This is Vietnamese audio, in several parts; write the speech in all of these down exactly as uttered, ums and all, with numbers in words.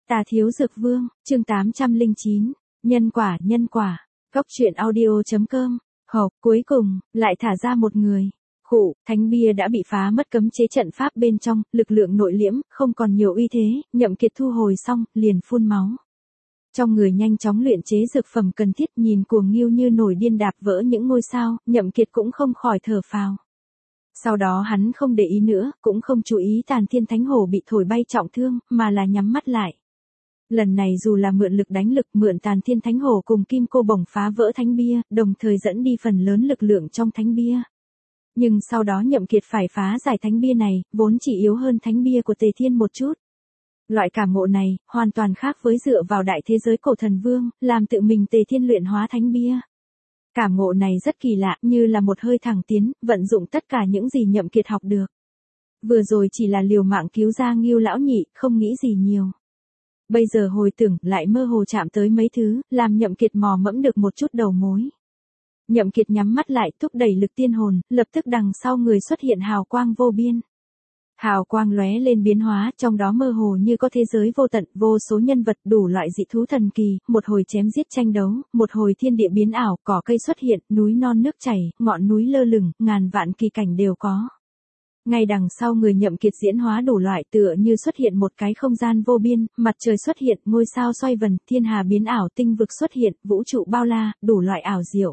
Tà Thiếu Dược Vương, chương tám trăm lẻ chín, nhân quả, nhân quả. Cốc truyện audio chấm com. Hộp, cuối cùng, lại thả ra một người. Khụ, thánh bia đã bị phá mất cấm chế trận pháp bên trong, lực lượng nội liễm, không còn nhiều uy thế, Nhậm Kiệt thu hồi xong, liền phun máu. Trong người nhanh chóng luyện chế dược phẩm cần thiết, nhìn Cuồng Ngưu như nổi điên đạp vỡ những ngôi sao, Nhậm Kiệt cũng không khỏi thở phào. Sau đó hắn không để ý nữa, cũng không chú ý Tàn Thiên Thánh Hổ bị thổi bay trọng thương, mà là nhắm mắt lại. Lần này dù là mượn lực đánh lực, mượn Tàn Thiên Thánh Hổ cùng Kim Cô Bổng phá vỡ thánh bia, đồng thời dẫn đi phần lớn lực lượng trong thánh bia. Nhưng sau đó Nhậm Kiệt phải phá giải thánh bia này, vốn chỉ yếu hơn thánh bia của Tề Thiên một chút. Loại cảm ngộ này, hoàn toàn khác với dựa vào đại thế giới cổ thần vương, làm tự mình Tề Thiên luyện hóa thánh bia. Cảm ngộ này rất kỳ lạ, như là một hơi thẳng tiến, vận dụng tất cả những gì Nhậm Kiệt học được. Vừa rồi chỉ là liều mạng cứu ra Ngưu lão nhị, không nghĩ gì nhiều. Bây giờ hồi tưởng, lại mơ hồ chạm tới mấy thứ, làm Nhậm Kiệt mò mẫm được một chút đầu mối. Nhậm Kiệt nhắm mắt lại, thúc đẩy lực tiên hồn, lập tức đằng sau người xuất hiện hào quang vô biên. Hào quang lóe lên biến hóa, trong đó mơ hồ như có thế giới vô tận, vô số nhân vật, đủ loại dị thú thần kỳ, một hồi chém giết tranh đấu, một hồi thiên địa biến ảo, cỏ cây xuất hiện, núi non nước chảy, ngọn núi lơ lửng, ngàn vạn kỳ cảnh đều có. Ngay đằng sau người Nhậm Kiệt diễn hóa đủ loại, tựa như xuất hiện một cái không gian vô biên, mặt trời xuất hiện, ngôi sao xoay vần, thiên hà biến ảo, tinh vực xuất hiện, vũ trụ bao la, đủ loại ảo diệu.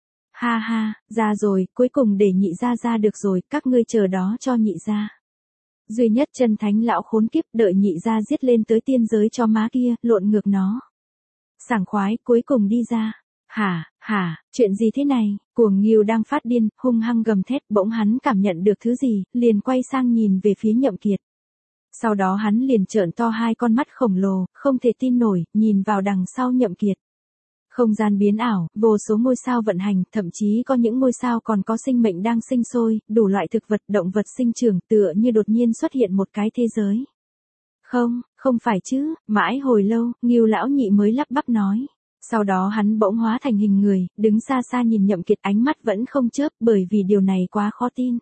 Ha ha, ra rồi, cuối cùng để nhị gia ra được rồi, các ngươi chờ đó cho nhị gia. Duy nhất chân thánh lão khốn kiếp, đợi nhị gia giết lên tới tiên giới cho má kia, lộn ngược nó. Sảng khoái, cuối cùng đi ra. Hả, hả, chuyện gì thế này? Cuồng Ngưu đang phát điên, hung hăng gầm thét, bỗng hắn cảm nhận được thứ gì, liền quay sang nhìn về phía Nhậm Kiệt. Sau đó hắn liền trợn to hai con mắt khổng lồ, không thể tin nổi, nhìn vào đằng sau Nhậm Kiệt. Không gian biến ảo, vô số ngôi sao vận hành, thậm chí có những ngôi sao còn có sinh mệnh đang sinh sôi, đủ loại thực vật, động vật sinh trưởng, tựa như đột nhiên xuất hiện một cái thế giới. Không, không phải chứ, mãi hồi lâu, Ngưu lão nhị mới lắp bắp nói. Sau đó hắn bỗng hóa thành hình người, đứng xa xa nhìn Nhậm Kiệt, ánh mắt vẫn không chớp, bởi vì điều này quá khó tin.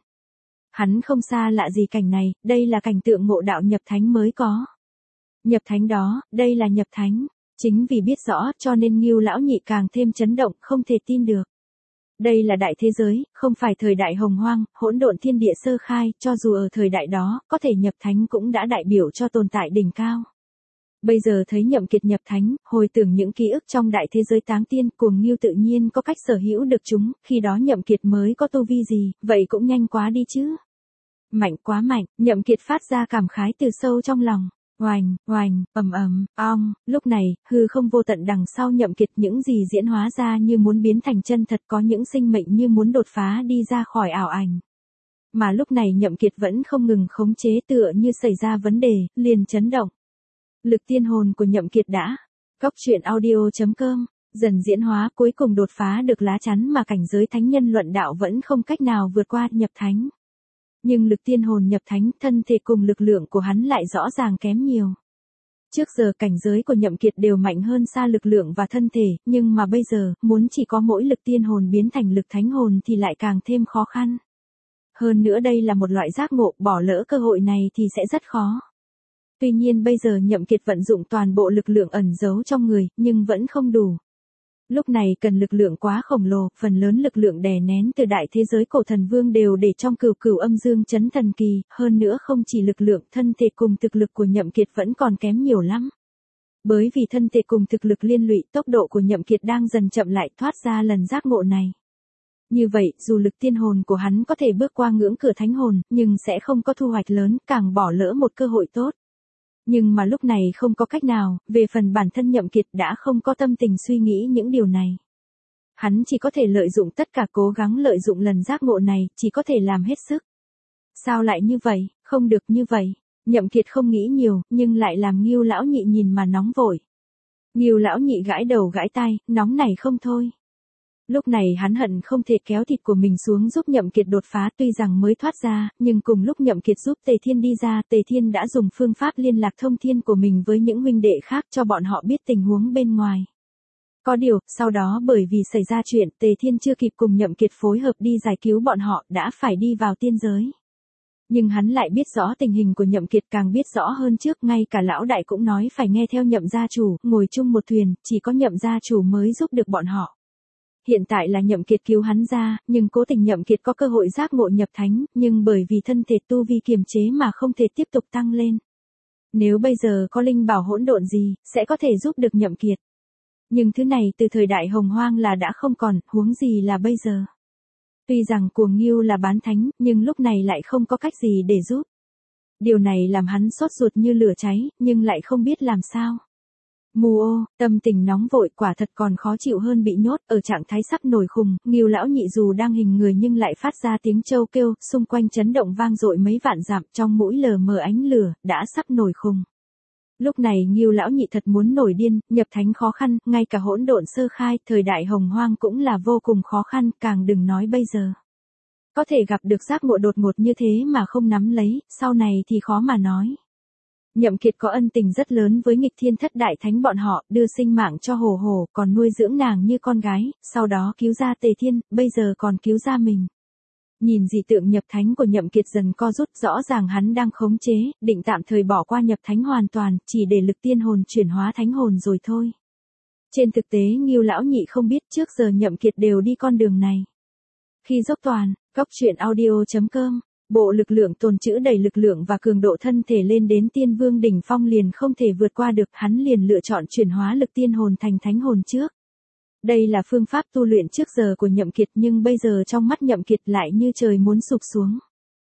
Hắn không xa lạ gì cảnh này, đây là cảnh tượng ngộ đạo nhập thánh mới có. Nhập thánh đó, đây là nhập thánh. Chính vì biết rõ, cho nên Ngưu lão nhị càng thêm chấn động, không thể tin được. Đây là đại thế giới, không phải thời đại hồng hoang, hỗn độn thiên địa sơ khai, cho dù ở thời đại đó, có thể nhập thánh cũng đã đại biểu cho tồn tại đỉnh cao. Bây giờ thấy Nhậm Kiệt nhập thánh, hồi tưởng những ký ức trong đại thế giới táng tiên, Cuồng Ngưu tự nhiên có cách sở hữu được chúng, khi đó Nhậm Kiệt mới có tu vi gì, vậy cũng nhanh quá đi chứ. Mạnh quá mạnh, Nhậm Kiệt phát ra cảm khái từ sâu trong lòng. Oành, oành, ầm ầm, ong, lúc này, hư không vô tận đằng sau Nhậm Kiệt, những gì diễn hóa ra như muốn biến thành chân thật, có những sinh mệnh như muốn đột phá đi ra khỏi ảo ảnh. Mà lúc này Nhậm Kiệt vẫn không ngừng khống chế, tựa như xảy ra vấn đề, liền chấn động. Lực tiên hồn của Nhậm Kiệt đã, cốc truyện audio chấm com, dần diễn hóa, cuối cùng đột phá được lá chắn mà cảnh giới thánh nhân luận đạo vẫn không cách nào vượt qua, nhập thánh. Nhưng lực tiên hồn nhập thánh, thân thể cùng lực lượng của hắn lại rõ ràng kém nhiều. Trước giờ cảnh giới của Nhậm Kiệt đều mạnh hơn xa lực lượng và thân thể, nhưng mà bây giờ, muốn chỉ có mỗi lực tiên hồn biến thành lực thánh hồn thì lại càng thêm khó khăn. Hơn nữa đây là một loại giác ngộ, bỏ lỡ cơ hội này thì sẽ rất khó. Tuy nhiên bây giờ Nhậm Kiệt vận dụng toàn bộ lực lượng ẩn giấu trong người, nhưng vẫn không đủ. Lúc này cần lực lượng quá khổng lồ, phần lớn lực lượng đè nén từ đại thế giới cổ thần vương đều để trong cửu cửu âm dương chấn thần kỳ, hơn nữa không chỉ lực lượng, thân thể cùng thực lực của Nhậm Kiệt vẫn còn kém nhiều lắm. Bởi vì thân thể cùng thực lực liên lụy, tốc độ của Nhậm Kiệt đang dần chậm lại, thoát ra lần giác ngộ này. Như vậy, dù lực tiên hồn của hắn có thể bước qua ngưỡng cửa thánh hồn, nhưng sẽ không có thu hoạch lớn, càng bỏ lỡ một cơ hội tốt. Nhưng mà lúc này không có cách nào, về phần bản thân Nhậm Kiệt đã không có tâm tình suy nghĩ những điều này. Hắn chỉ có thể lợi dụng tất cả, cố gắng lợi dụng lần giác ngộ này, chỉ có thể làm hết sức. Sao lại như vậy, không được như vậy. Nhậm Kiệt không nghĩ nhiều, nhưng lại làm Ngưu lão nhị nhìn mà nóng vội. Ngưu lão nhị gãi đầu gãi tai, nóng này không thôi. Lúc này hắn hận không thể kéo thịt của mình xuống giúp Nhậm Kiệt đột phá, tuy rằng mới thoát ra, nhưng cùng lúc Nhậm Kiệt giúp Tề Thiên đi ra, Tề Thiên đã dùng phương pháp liên lạc thông thiên của mình với những huynh đệ khác cho bọn họ biết tình huống bên ngoài. Có điều, sau đó bởi vì xảy ra chuyện, Tề Thiên chưa kịp cùng Nhậm Kiệt phối hợp đi giải cứu bọn họ, đã phải đi vào tiên giới. Nhưng hắn lại biết rõ tình hình của Nhậm Kiệt, càng biết rõ hơn trước, ngay cả lão đại cũng nói phải nghe theo Nhậm gia chủ, ngồi chung một thuyền, chỉ có Nhậm gia chủ mới giúp được bọn họ. Hiện tại là Nhậm Kiệt cứu hắn ra, nhưng cố tình Nhậm Kiệt có cơ hội giác ngộ nhập thánh, nhưng bởi vì thân thể tu vi kiềm chế mà không thể tiếp tục tăng lên. Nếu bây giờ có linh bảo hỗn độn gì, sẽ có thể giúp được Nhậm Kiệt. Nhưng thứ này từ thời đại Hồng Hoang là đã không còn, huống gì là bây giờ. Tuy rằng Cuồng Ngưu là bán thánh, nhưng lúc này lại không có cách gì để giúp. Điều này làm hắn sốt ruột như lửa cháy, nhưng lại không biết làm sao. Mù ô, tâm tình nóng vội, quả thật còn khó chịu hơn bị nhốt, ở trạng thái sắp nổi khùng. Ngưu lão nhị dù đang hình người nhưng lại phát ra tiếng trâu kêu, xung quanh chấn động vang dội mấy vạn dặm, trong mũi lờ mờ ánh lửa, đã sắp nổi khùng. Lúc này Ngưu lão nhị thật muốn nổi điên, nhập thánh khó khăn, ngay cả hỗn độn sơ khai, thời đại Hồng Hoang cũng là vô cùng khó khăn, càng đừng nói bây giờ. Có thể gặp được giác ngộ đột ngột như thế mà không nắm lấy, sau này thì khó mà nói. Nhậm Kiệt có ân tình rất lớn với nghịch thiên thất đại thánh bọn họ, đưa sinh mạng cho Hổ Hổ, còn nuôi dưỡng nàng như con gái, sau đó cứu ra Tề Thiên, bây giờ còn cứu ra mình. Nhìn dị tượng nhập thánh của Nhậm Kiệt dần co rút, rõ ràng hắn đang khống chế, định tạm thời bỏ qua nhập thánh hoàn toàn, chỉ để lực tiên hồn chuyển hóa thánh hồn rồi thôi. Trên thực tế Ngưu lão nhị không biết trước giờ Nhậm Kiệt đều đi con đường này. Khi dốc toàn, góc truyện audio chấm com, bộ lực lượng tồn trữ đầy lực lượng và cường độ thân thể lên đến tiên vương đỉnh phong liền không thể vượt qua được, hắn liền lựa chọn chuyển hóa lực tiên hồn thành thánh hồn trước. Đây là phương pháp tu luyện trước giờ của Nhậm Kiệt, nhưng bây giờ trong mắt Nhậm Kiệt lại như trời muốn sụp xuống.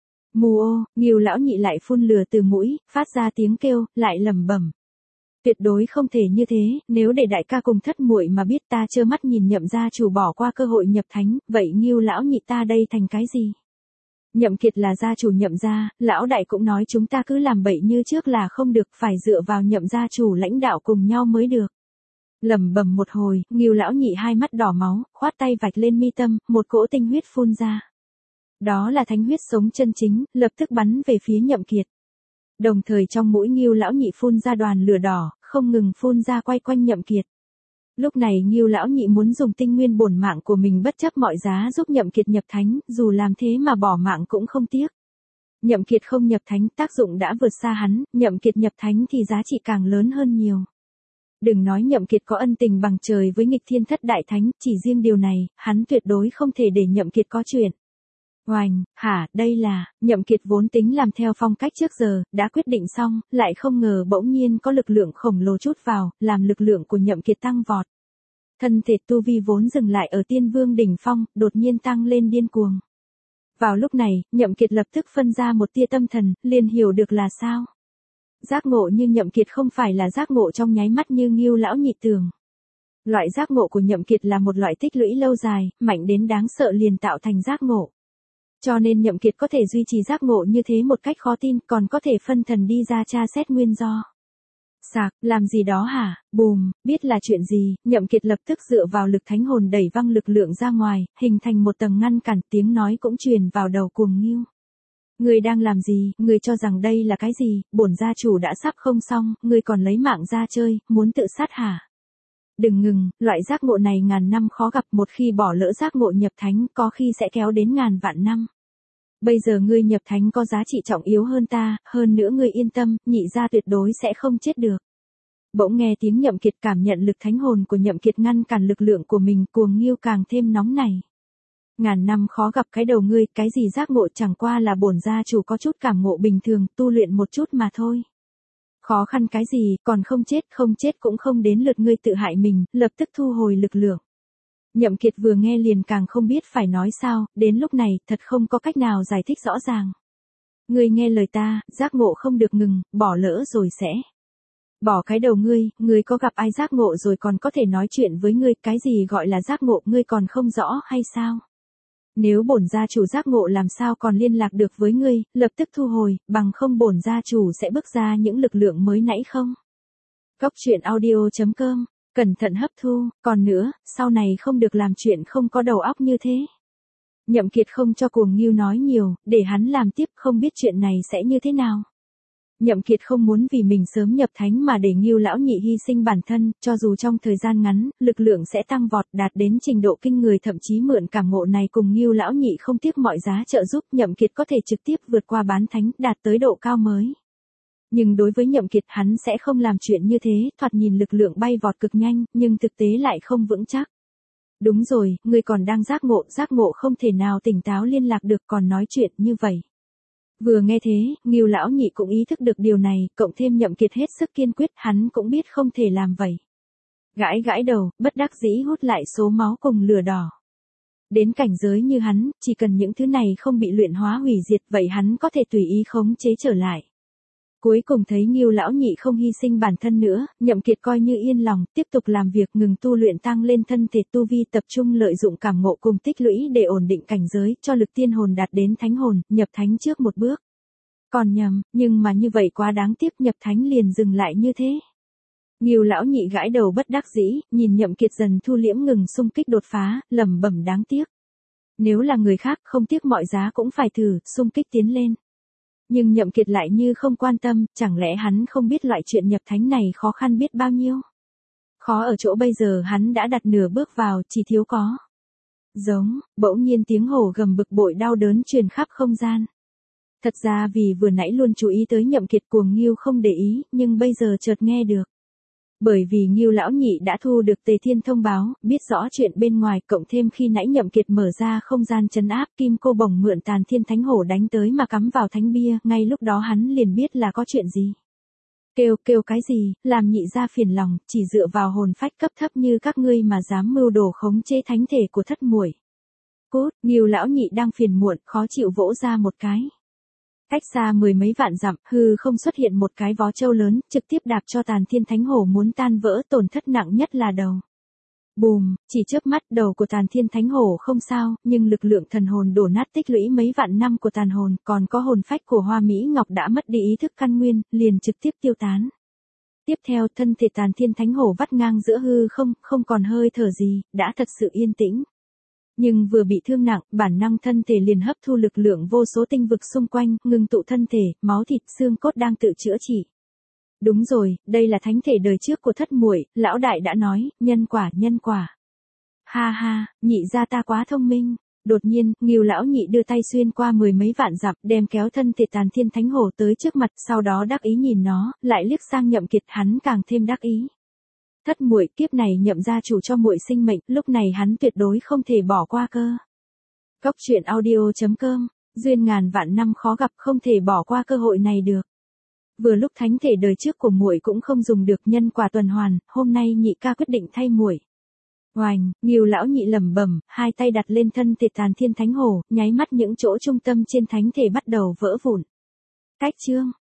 Mù ô, Ngưu lão nhị lại phun lửa từ mũi, phát ra tiếng kêu, lại lẩm bẩm. Tuyệt đối không thể như thế, nếu để đại ca cùng thất muội mà biết ta trơ mắt nhìn Nhậm gia chủ bỏ qua cơ hội nhập thánh, vậy Ngưu lão nhị ta đây thành cái gì? Nhậm Kiệt là gia chủ Nhậm gia, lão đại cũng nói chúng ta cứ làm bậy như trước là không được, phải dựa vào Nhậm gia chủ lãnh đạo cùng nhau mới được. Lẩm bẩm một hồi, Ngưu lão nhị hai mắt đỏ máu, khoát tay vạch lên mi tâm, một cỗ tinh huyết phun ra. Đó là thánh huyết sống chân chính, lập tức bắn về phía Nhậm Kiệt. Đồng thời trong mũi Ngưu lão nhị phun ra đoàn lửa đỏ, không ngừng phun ra quay quanh Nhậm Kiệt. Lúc này Ngưu lão nhị muốn dùng tinh nguyên bổn mạng của mình bất chấp mọi giá giúp Nhậm Kiệt nhập thánh, dù làm thế mà bỏ mạng cũng không tiếc. Nhậm Kiệt không nhập thánh, tác dụng đã vượt xa hắn, Nhậm Kiệt nhập thánh thì giá trị càng lớn hơn nhiều. Đừng nói Nhậm Kiệt có ân tình bằng trời với nghịch thiên thất đại thánh, chỉ riêng điều này, hắn tuyệt đối không thể để Nhậm Kiệt có chuyện. Oành, hả, đây là, Nhậm Kiệt vốn tính làm theo phong cách trước giờ, đã quyết định xong, lại không ngờ bỗng nhiên có lực lượng khổng lồ trút vào, làm lực lượng của Nhậm Kiệt tăng vọt. Thân thể tu vi vốn dừng lại ở tiên vương đỉnh phong, đột nhiên tăng lên điên cuồng. Vào lúc này, Nhậm Kiệt lập tức phân ra một tia tâm thần, liền hiểu được là sao. Giác ngộ như Nhậm Kiệt không phải là giác ngộ trong nháy mắt như Ngưu lão nhị tưởng. Loại giác ngộ của Nhậm Kiệt là một loại tích lũy lâu dài, mạnh đến đáng sợ liền tạo thành giác ngộ. Cho nên Nhậm Kiệt có thể duy trì giác ngộ như thế một cách khó tin, còn có thể phân thần đi ra tra xét nguyên do. Sạc, làm gì đó hả? Bùm, biết là chuyện gì, Nhậm Kiệt lập tức dựa vào lực thánh hồn đẩy văng lực lượng ra ngoài, hình thành một tầng ngăn cản, tiếng nói cũng truyền vào đầu Cuồng Ngưu. Ngươi đang làm gì, ngươi cho rằng đây là cái gì, bổn gia chủ đã sắp không xong, ngươi còn lấy mạng ra chơi, muốn tự sát hả? Đừng ngừng, loại giác ngộ này ngàn năm khó gặp, một khi bỏ lỡ giác ngộ nhập thánh có khi sẽ kéo đến ngàn vạn năm. Bây giờ ngươi nhập thánh có giá trị trọng yếu hơn ta, hơn nữa ngươi yên tâm, nhị gia tuyệt đối sẽ không chết được. Bỗng nghe tiếng Nhậm Kiệt, cảm nhận lực thánh hồn của Nhậm Kiệt ngăn cản lực lượng của mình, Cuồng Ngưu càng thêm nóng này. Ngàn năm khó gặp cái đầu ngươi, cái gì giác ngộ, chẳng qua là bổn gia chủ có chút cảm ngộ bình thường, tu luyện một chút mà thôi. Khó khăn cái gì, còn không chết, không chết cũng không đến lượt ngươi tự hại mình, lập tức thu hồi lực lượng. Nhậm Kiệt vừa nghe liền càng không biết phải nói sao, đến lúc này, thật không có cách nào giải thích rõ ràng. Ngươi nghe lời ta, giác ngộ không được ngừng, bỏ lỡ rồi sẽ. Bỏ cái đầu ngươi, ngươi có gặp ai giác ngộ rồi còn có thể nói chuyện với ngươi, cái gì gọi là giác ngộ ngươi còn không rõ hay sao? Nếu bổn gia chủ giác ngộ làm sao còn liên lạc được với ngươi, lập tức thu hồi, bằng không bổn gia chủ sẽ bước ra những lực lượng mới nãy không? Góc truyện audio chấm com, cẩn thận hấp thu, còn nữa, sau này không được làm chuyện không có đầu óc như thế. Nhậm Kiệt không cho Cuồng Ngưu nói nhiều, để hắn làm tiếp, không biết chuyện này sẽ như thế nào. Nhậm Kiệt không muốn vì mình sớm nhập thánh mà để Ngưu lão nhị hy sinh bản thân, cho dù trong thời gian ngắn, lực lượng sẽ tăng vọt đạt đến trình độ kinh người, thậm chí mượn cảm ngộ này cùng Ngưu lão nhị không tiếc mọi giá trợ giúp Nhậm Kiệt có thể trực tiếp vượt qua bán thánh, đạt tới độ cao mới. Nhưng đối với Nhậm Kiệt hắn sẽ không làm chuyện như thế, thoạt nhìn lực lượng bay vọt cực nhanh, nhưng thực tế lại không vững chắc. Đúng rồi, ngươi còn đang giác ngộ, giác ngộ không thể nào tỉnh táo liên lạc được còn nói chuyện như vậy. Vừa nghe thế, Ngưu lão nhị cũng ý thức được điều này, cộng thêm Nhậm Kiệt hết sức kiên quyết, hắn cũng biết không thể làm vậy. Gãi gãi đầu, bất đắc dĩ hút lại số máu cùng lửa đỏ. Đến cảnh giới như hắn, chỉ cần những thứ này không bị luyện hóa hủy diệt, vậy hắn có thể tùy ý khống chế trở lại. Cuối cùng thấy Ngưu lão nhị không hy sinh bản thân nữa, Nhậm Kiệt coi như yên lòng, tiếp tục làm việc ngừng tu luyện tăng lên thân thể tu vi, tập trung lợi dụng cảm ngộ cùng tích lũy để ổn định cảnh giới, cho lực tiên hồn đạt đến thánh hồn, nhập thánh trước một bước. Còn nhầm, nhưng mà như vậy quá đáng tiếc, nhập thánh liền dừng lại như thế. Ngưu lão nhị gãi đầu bất đắc dĩ, nhìn Nhậm Kiệt dần thu liễm ngừng xung kích đột phá, lẩm bẩm đáng tiếc. Nếu là người khác không tiếc mọi giá cũng phải thử, xung kích tiến lên. Nhưng Nhậm Kiệt lại như không quan tâm, chẳng lẽ hắn không biết loại chuyện nhập thánh này khó khăn biết bao nhiêu. Khó ở chỗ bây giờ hắn đã đặt nửa bước vào, chỉ thiếu có. Giống, bỗng nhiên tiếng hổ gầm bực bội đau đớn truyền khắp không gian. Thật ra vì vừa nãy luôn chú ý tới Nhậm Kiệt cuồng Ngưu không để ý, nhưng bây giờ chợt nghe được. Bởi vì Ngưu lão nhị đã thu được Tề Thiên thông báo, biết rõ chuyện bên ngoài, cộng thêm khi nãy Nhậm Kiệt mở ra không gian trấn áp, kim cô bổng mượn Tàn Thiên Thánh Hổ đánh tới mà cắm vào thánh bia, ngay lúc đó hắn liền biết là có chuyện gì. Kêu, kêu cái gì, làm nhị gia phiền lòng, chỉ dựa vào hồn phách cấp thấp như các ngươi mà dám mưu đồ khống chế thánh thể của thất muội. Cút, Ngưu lão nhị đang phiền muộn, khó chịu vỗ ra một cái. Cách xa mười mấy vạn dặm, hư không xuất hiện một cái vó trâu lớn, trực tiếp đạp cho Tàn Thiên Thánh Hổ muốn tan vỡ, tổn thất nặng nhất là đầu. Bùm, chỉ chớp mắt đầu của Tàn Thiên Thánh Hổ không sao, nhưng lực lượng thần hồn đổ nát tích lũy mấy vạn năm của tàn hồn, còn có hồn phách của Hoa Mỹ Ngọc đã mất đi ý thức căn nguyên, liền trực tiếp tiêu tán. Tiếp theo thân thể Tàn Thiên Thánh Hổ vắt ngang giữa hư không, không còn hơi thở gì, đã thật sự yên tĩnh. Nhưng vừa bị thương nặng, bản năng thân thể liền hấp thu lực lượng vô số tinh vực xung quanh, ngừng tụ thân thể, máu thịt xương cốt đang tự chữa trị. Đúng rồi, đây là thánh thể đời trước của thất muội, lão đại đã nói, nhân quả, nhân quả. Ha ha, nhị gia ta quá thông minh. Đột nhiên, Ngưu lão nhị đưa tay xuyên qua mười mấy vạn dặm, đem kéo thân thể Tàn Thiên Thánh Hổ tới trước mặt, sau đó đắc ý nhìn nó, lại liếc sang Nhậm Kiệt, hắn càng thêm đắc ý. Thất muội, kiếp này Nhậm gia chủ cho muội sinh mệnh, lúc này hắn tuyệt đối không thể bỏ qua cơ. Góc truyện audio chấm com, duyên ngàn vạn năm khó gặp, không thể bỏ qua cơ hội này được. Vừa lúc thánh thể đời trước của muội cũng không dùng được, nhân quả tuần hoàn, hôm nay nhị ca quyết định thay muội. Oành, Ngưu lão nhị lẩm bẩm, hai tay đặt lên thân thể Tàn Thiên Thánh Hổ, nháy mắt những chỗ trung tâm trên thánh thể bắt đầu vỡ vụn. Cách chương